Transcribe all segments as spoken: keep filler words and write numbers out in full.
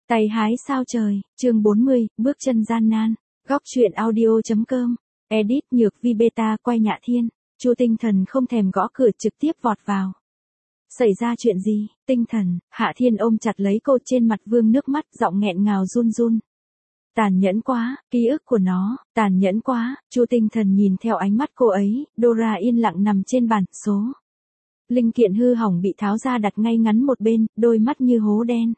Tay hái sao trời, chương bốn mươi, bước chân gian nan. Góc truyện audio.com. Edit Nhược Vi Beta quay Nhạ Thiên. Chu Tinh Thần không thèm gõ cửa trực tiếp vọt vào. Xảy ra chuyện gì? Tinh Thần, Hạ Thiên ôm chặt lấy cô, trên mặt vương nước mắt, giọng nghẹn ngào run run. Tàn nhẫn quá, ký ức của nó, tàn nhẫn quá. Chu Tinh Thần nhìn theo ánh mắt cô ấy, Dora yên lặng nằm trên bàn, số linh kiện hư hỏng bị tháo ra đặt ngay ngắn một bên, đôi mắt như hố đen.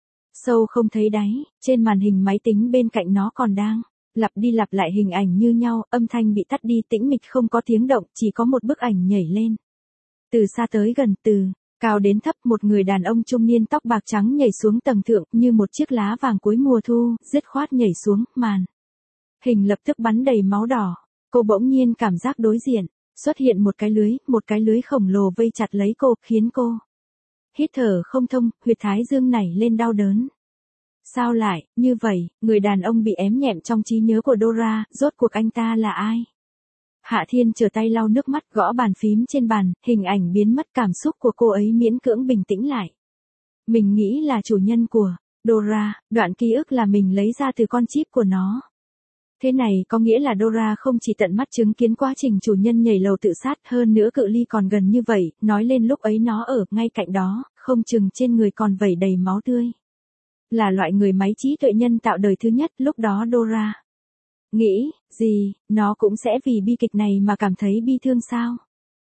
Sâu không thấy đáy, trên màn hình máy tính bên cạnh nó còn đang lặp đi lặp lại hình ảnh như nhau, âm thanh bị tắt đi, tĩnh mịch không có tiếng động, chỉ có một bức ảnh nhảy lên. Từ xa tới gần, từ cao đến thấp, một người đàn ông trung niên tóc bạc trắng nhảy xuống tầng thượng như một chiếc lá vàng cuối mùa thu, dứt khoát nhảy xuống, màn hình lập tức bắn đầy máu đỏ. Cô bỗng nhiên cảm giác đối diện xuất hiện một cái lưới, một cái lưới khổng lồ vây chặt lấy cô, khiến cô hít thở không thông, huyệt thái dương nảy lên đau đớn. Sao lại, như vậy, người đàn ông bị ém nhẹm trong trí nhớ của Dora, rốt cuộc anh ta là ai? Hạ Thiên trở tay lau nước mắt, gõ bàn phím trên bàn, hình ảnh biến mất, cảm xúc của cô ấy miễn cưỡng bình tĩnh lại. Mình nghĩ là chủ nhân của Dora, đoạn ký ức là mình lấy ra từ con chip của nó. Thế này có nghĩa là Dora không chỉ tận mắt chứng kiến quá trình chủ nhân nhảy lầu tự sát, hơn nữa cự ly còn gần như vậy, nói lên lúc ấy nó ở ngay cạnh đó, không chừng trên người còn vẩy đầy máu tươi. Là loại người máy trí tuệ nhân tạo đời thứ nhất, lúc đó Dora nghĩ gì, nó cũng sẽ vì bi kịch này mà cảm thấy bi thương sao?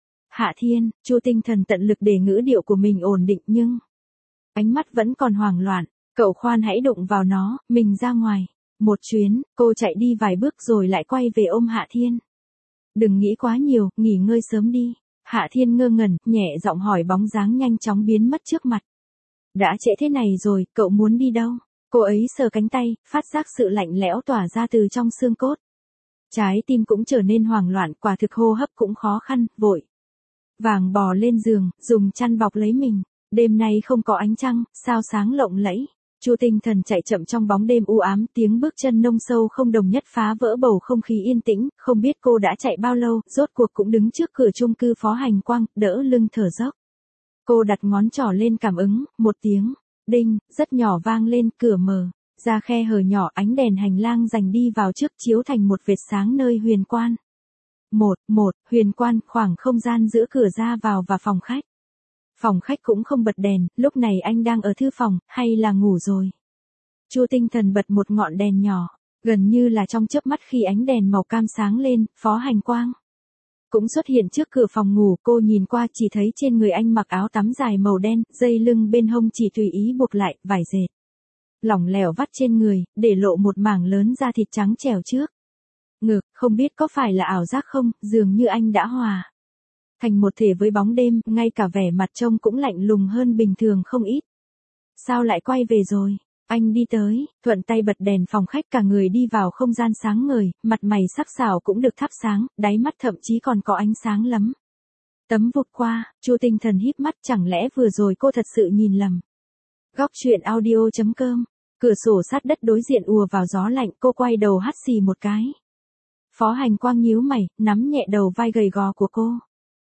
Hạ Thiên, Chu Tinh Thần tận lực để ngữ điệu của mình ổn định nhưng ánh mắt vẫn còn hoảng loạn. Cậu khoan hãy đụng vào nó, mình ra ngoài. Một chuyến, cô chạy đi vài bước rồi lại quay về ôm Hạ Thiên. Đừng nghĩ quá nhiều, nghỉ ngơi sớm đi. Hạ Thiên ngơ ngẩn, nhẹ giọng hỏi, bóng dáng nhanh chóng biến mất trước mặt. Đã trễ thế này rồi, cậu muốn đi đâu? Cô ấy sờ cánh tay, phát giác sự lạnh lẽo tỏa ra từ trong xương cốt. Trái tim cũng trở nên hoảng loạn, quả thực hô hấp cũng khó khăn, vội vàng bò lên giường, dùng chăn bọc lấy mình. Đêm nay không có ánh trăng, sao sáng lộng lẫy. Chu Tinh Thần chạy chậm trong bóng đêm u ám, tiếng bước chân nông sâu không đồng nhất phá vỡ bầu không khí yên tĩnh, không biết cô đã chạy bao lâu, rốt cuộc cũng đứng trước cửa chung cư Phó Hành Quang, đỡ lưng thở dốc. Cô đặt ngón trỏ lên cảm ứng, một tiếng đinh rất nhỏ vang lên, cửa mở ra khe hở nhỏ, ánh đèn hành lang dành đi vào trước chiếu thành một vệt sáng nơi huyền quan. Một, một, huyền quan, khoảng không gian giữa cửa ra vào và phòng khách. Phòng khách cũng không bật đèn, lúc này anh đang ở thư phòng, hay là ngủ rồi? Chu Tinh Thần bật một ngọn đèn nhỏ, gần như là trong chớp mắt khi ánh đèn màu cam sáng lên, Phó Hành Quang cũng xuất hiện trước cửa phòng ngủ. Cô nhìn qua chỉ thấy trên người anh mặc áo tắm dài màu đen, dây lưng bên hông chỉ tùy ý buộc lại, vải dệt lỏng lẻo vắt trên người, để lộ một mảng lớn da thịt trắng trẻo trước ngực. Không biết có phải là ảo giác không, dường như anh đã hòa thành một thể với bóng đêm, ngay cả vẻ mặt trông cũng lạnh lùng hơn bình thường không ít. Sao lại quay về rồi? Anh đi tới, thuận tay bật đèn phòng khách, cả người đi vào không gian sáng ngời, mặt mày sắc sảo cũng được thắp sáng, đáy mắt thậm chí còn có ánh sáng lấm tấm vụt qua. Chu Tinh Thần híp mắt, chẳng lẽ vừa rồi cô thật sự nhìn lầm? Góc truyện audio.com. Cửa sổ sát đất đối diện ùa vào gió lạnh, cô quay đầu hắt xì một cái. Phó Hành Quang nhíu mày, nắm nhẹ đầu vai gầy gò của cô.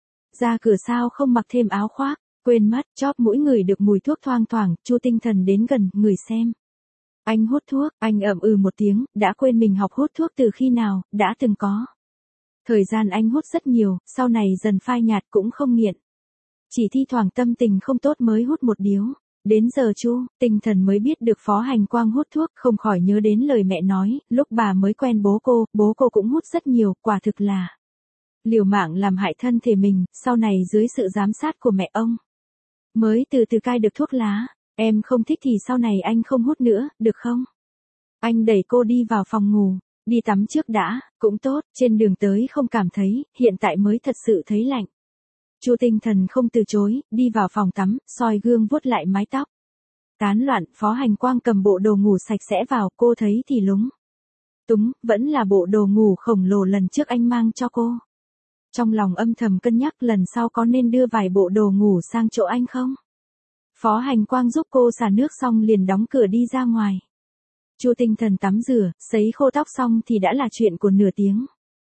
Ra cửa sao không mặc thêm áo khoác? Quên mất, chóp mũi ngửi được mùi thuốc thoang thoảng. Chu Tinh Thần đến gần, ngửi xem. Anh hút thuốc, anh ậm ừ một tiếng, đã quên mình học hút thuốc từ khi nào, đã từng có thời gian anh hút rất nhiều, sau này dần phai nhạt, cũng không nghiện. Chỉ thi thoảng tâm tình không tốt mới hút một điếu. Đến giờ Chu Tinh Thần mới biết được Phó Hành Quang hút thuốc, không khỏi nhớ đến lời mẹ nói, lúc bà mới quen bố cô, bố cô cũng hút rất nhiều, quả thực là liều mạng làm hại thân thể mình, sau này dưới sự giám sát của mẹ ông mới từ từ cai được thuốc lá. Em không thích thì sau này anh không hút nữa, được không? Anh đẩy cô đi vào phòng ngủ, đi tắm trước đã, cũng tốt, trên đường tới không cảm thấy, hiện tại mới thật sự thấy lạnh. Chu Tinh Thần không từ chối, đi vào phòng tắm, soi gương vuốt lại mái tóc tán loạn. Phó Hành Quang cầm bộ đồ ngủ sạch sẽ vào, cô thấy thì lúng túng, vẫn là bộ đồ ngủ khổng lồ lần trước anh mang cho cô. Trong lòng âm thầm cân nhắc lần sau có nên đưa vài bộ đồ ngủ sang chỗ anh không. Phó Hành Quang giúp cô xả nước xong liền đóng cửa đi ra ngoài. Chu Tinh Thần tắm rửa, sấy khô tóc xong thì đã là chuyện của nửa tiếng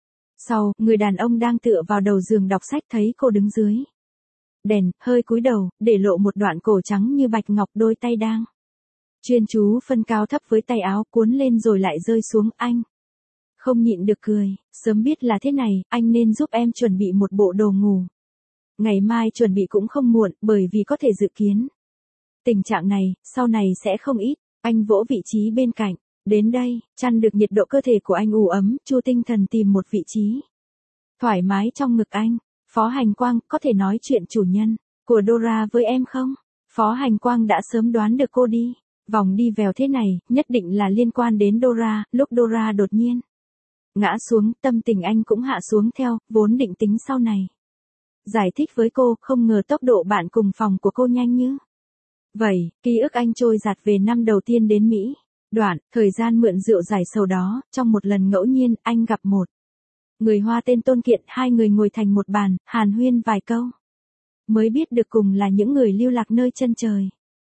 sau. Người đàn ông đang tựa vào đầu giường đọc sách thấy cô đứng dưới đèn, hơi cúi đầu, để lộ một đoạn cổ trắng như bạch ngọc, đôi tay đang Chuyên chú phân cao thấp với tay áo cuốn lên rồi lại rơi xuống. Anh không nhịn được cười, sớm biết là thế này, anh nên giúp em chuẩn bị một bộ đồ ngủ. Ngày mai chuẩn bị cũng không muộn, bởi vì có thể dự kiến. Tình trạng này, sau này sẽ không ít. Anh vỗ vị trí bên cạnh. Đến đây, chăn được nhiệt độ cơ thể của anh ủ ấm, Chu Tinh Thần tìm một vị trí thoải mái trong ngực anh. Phó Hành Quang, có thể nói chuyện chủ nhân của Dora với em không? Phó Hành Quang đã sớm đoán được cô đi. Vòng đi vèo thế này, nhất định là liên quan đến Dora. Lúc Dora đột nhiên ngã xuống, tâm tình anh cũng hạ xuống theo, vốn định tính sau này giải thích với cô, không ngờ tốc độ bạn cùng phòng của cô nhanh như vậy. Ký ức anh trôi dạt về năm đầu tiên đến Mỹ. Đoạn, thời gian mượn rượu giải sầu đó, trong một lần ngẫu nhiên, anh gặp một người Hoa tên Tôn Kiện, hai người ngồi thành một bàn, hàn huyên vài câu. Mới biết được cùng là những người lưu lạc nơi chân trời.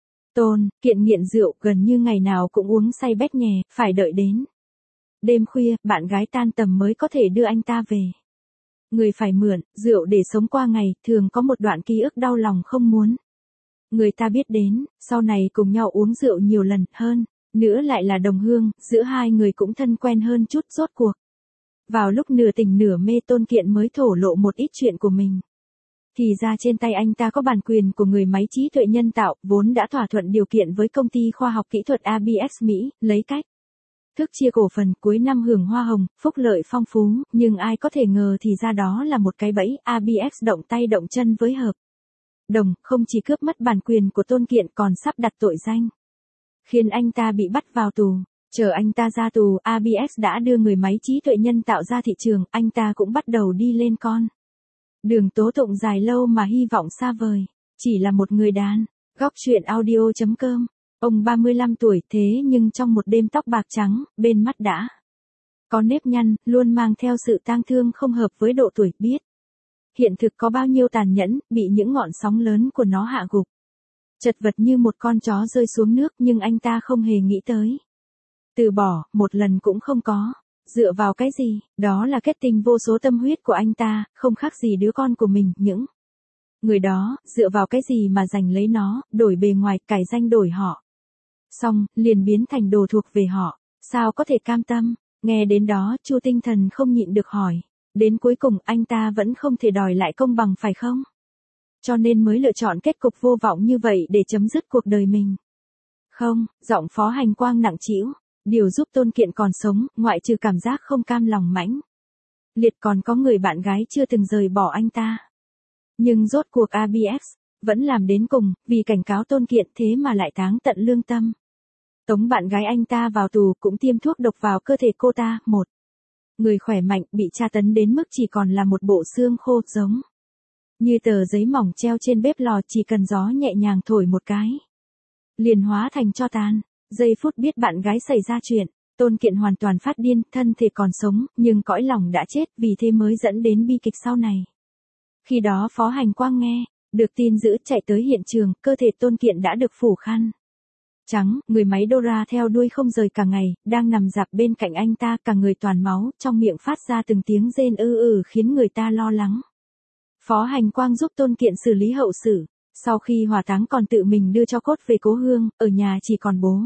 Tôn Kiện nghiện rượu, gần như ngày nào cũng uống say bét nhè, phải đợi đến đêm khuya, bạn gái tan tầm mới có thể đưa anh ta về. Người phải mượn rượu để sống qua ngày, thường có một đoạn ký ức đau lòng không muốn người ta biết đến, sau này cùng nhau uống rượu nhiều lần hơn, nữa lại là đồng hương, giữa hai người cũng thân quen hơn chút. Rốt cuộc vào lúc nửa tỉnh nửa mê, Tôn Kiện mới thổ lộ một ít chuyện của mình. Thì ra trên tay anh ta có bản quyền của người máy trí tuệ nhân tạo, vốn đã thỏa thuận điều kiện với công ty khoa học kỹ thuật a bê ích Mỹ, lấy cách thức chia cổ phần, cuối năm hưởng hoa hồng, phúc lợi phong phú, nhưng ai có thể ngờ thì ra đó là một cái bẫy. a bê ích động tay động chân với hợp đồng, không chỉ cướp mất bản quyền của Tôn Kiện còn sắp đặt tội danh, khiến anh ta bị bắt vào tù. Chờ anh ta ra tù, a bê ích đã đưa người máy trí tuệ nhân tạo ra thị trường, anh ta cũng bắt đầu đi lên con đường tố tụng dài lâu mà hy vọng xa vời. Chỉ là một người đàn. Góc truyện audio chấm com. Ông ba mươi lăm tuổi, thế nhưng trong một đêm tóc bạc trắng, bên mắt đã có nếp nhăn, luôn mang theo sự tang thương không hợp với độ tuổi, biết hiện thực có bao nhiêu tàn nhẫn, bị những ngọn sóng lớn của nó hạ gục. Chật vật như một con chó rơi xuống nước, nhưng anh ta không hề nghĩ tới từ bỏ, một lần cũng không có. Dựa vào cái gì? Đó là kết tinh vô số tâm huyết của anh ta, không khác gì đứa con của mình. Những người đó, dựa vào cái gì mà giành lấy nó, đổi bề ngoài, cải danh đổi họ. Xong, liền biến thành đồ thuộc về họ. Sao có thể cam tâm? Nghe đến đó, Chu Tinh Thần không nhịn được hỏi. Đến cuối cùng, anh ta vẫn không thể đòi lại công bằng phải không? Cho nên mới lựa chọn kết cục vô vọng như vậy để chấm dứt cuộc đời mình. Không, giọng Phó Hành Quang nặng trĩu. Điều giúp Tôn Kiện còn sống, ngoại trừ cảm giác không cam lòng mãnh liệt, còn có người bạn gái chưa từng rời bỏ anh ta. Nhưng rốt cuộc a bê ích vẫn làm đến cùng, vì cảnh cáo Tôn Kiện thế mà lại táng tận lương tâm. Tống bạn gái anh ta vào tù, cũng tiêm thuốc độc vào cơ thể cô ta. Một người khỏe mạnh bị tra tấn đến mức chỉ còn là một bộ xương khô, giống như tờ giấy mỏng treo trên bếp lò, chỉ cần gió nhẹ nhàng thổi một cái liền hóa thành tro tàn. Giây phút biết bạn gái xảy ra chuyện, Tôn Kiện hoàn toàn phát điên, thân thể còn sống, nhưng cõi lòng đã chết, vì thế mới dẫn đến bi kịch sau này. Khi đó Phó Hành Quang nghe được tin dữ, chạy tới hiện trường, cơ thể Tôn Kiện đã được phủ khăn trắng, người máy Dora theo đuôi không rời cả ngày, đang nằm rạp bên cạnh anh ta, cả người toàn máu, trong miệng phát ra từng tiếng rên ư ử khiến người ta lo lắng. Phó Hành Quang giúp Tôn Kiện xử lý hậu sự. Sau khi hỏa táng còn tự mình đưa cho cốt về cố hương, ở nhà chỉ còn bố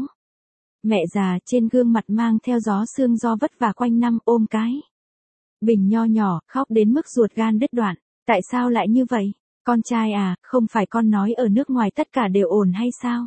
mẹ già, trên gương mặt mang theo gió sương do vất vả quanh năm, ôm cái bình nho nhỏ, khóc đến mức ruột gan đứt đoạn. Tại sao lại như vậy? Con trai à, không phải con nói ở nước ngoài tất cả đều ổn hay sao?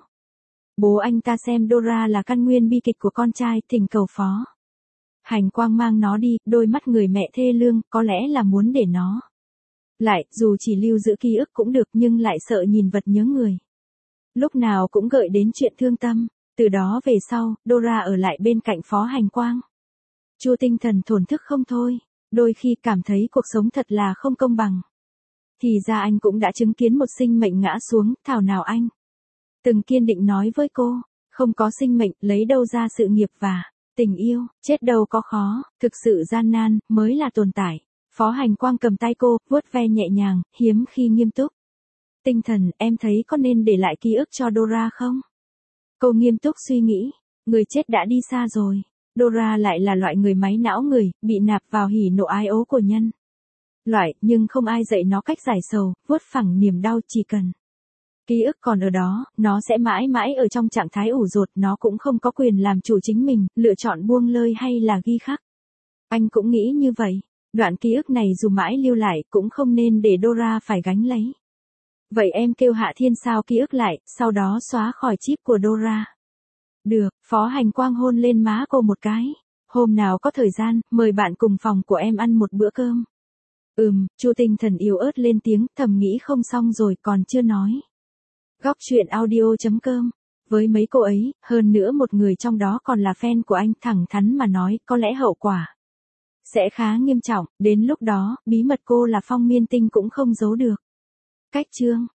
Bố anh ta xem Dora là căn nguyên bi kịch của con trai, thỉnh cầu Phó Hành Quang mang nó đi. Đôi mắt người mẹ thê lương, có lẽ là muốn để nó lại, dù chỉ lưu giữ ký ức cũng được, nhưng lại sợ nhìn vật nhớ người. Lúc nào cũng gợi đến chuyện thương tâm. Từ đó về sau, Dora ở lại bên cạnh Phó Hành Quang. Chu Tinh Thần thổn thức không thôi, đôi khi cảm thấy cuộc sống thật là không công bằng. Thì ra anh cũng đã chứng kiến một sinh mệnh ngã xuống, thảo nào anh từng kiên định nói với cô, không có sinh mệnh, lấy đâu ra sự nghiệp và tình yêu, chết đâu có khó, thực sự gian nan, mới là tồn tại. Phó Hành Quang cầm tay cô, vuốt ve nhẹ nhàng, hiếm khi nghiêm túc. Tinh Thần, em thấy có nên để lại ký ức cho Dora không? Cô nghiêm túc suy nghĩ, người chết đã đi xa rồi. Dora lại là loại người máy não người, bị nạp vào hỉ nộ ái ố của nhân loại, nhưng không ai dạy nó cách giải sầu, vuốt phẳng niềm đau, chỉ cần Ký ức còn ở đó, nó sẽ mãi mãi ở trong trạng thái ủ rột, nó cũng không có quyền làm chủ chính mình, lựa chọn buông lơi hay là ghi khắc. Anh cũng nghĩ như vậy, đoạn ký ức này dù mãi lưu lại cũng không nên để Dora phải gánh lấy. Vậy em kêu Hạ Thiên sao ký ức lại, sau đó xóa khỏi chip của Dora. Được, Phó Hành Quang hôn lên má cô một cái. Hôm nào có thời gian, mời bạn cùng phòng của em ăn một bữa cơm. Ừm, Chu Tinh Thần yếu ớt lên tiếng, thầm nghĩ không xong rồi còn chưa nói. Góc truyện audio chấm com. Với mấy cô ấy, hơn nữa một người trong đó còn là fan của anh, thẳng thắn mà nói, có lẽ hậu quả sẽ khá nghiêm trọng, đến lúc đó, bí mật cô là Phong Miên Tinh cũng không giấu được. Cách chương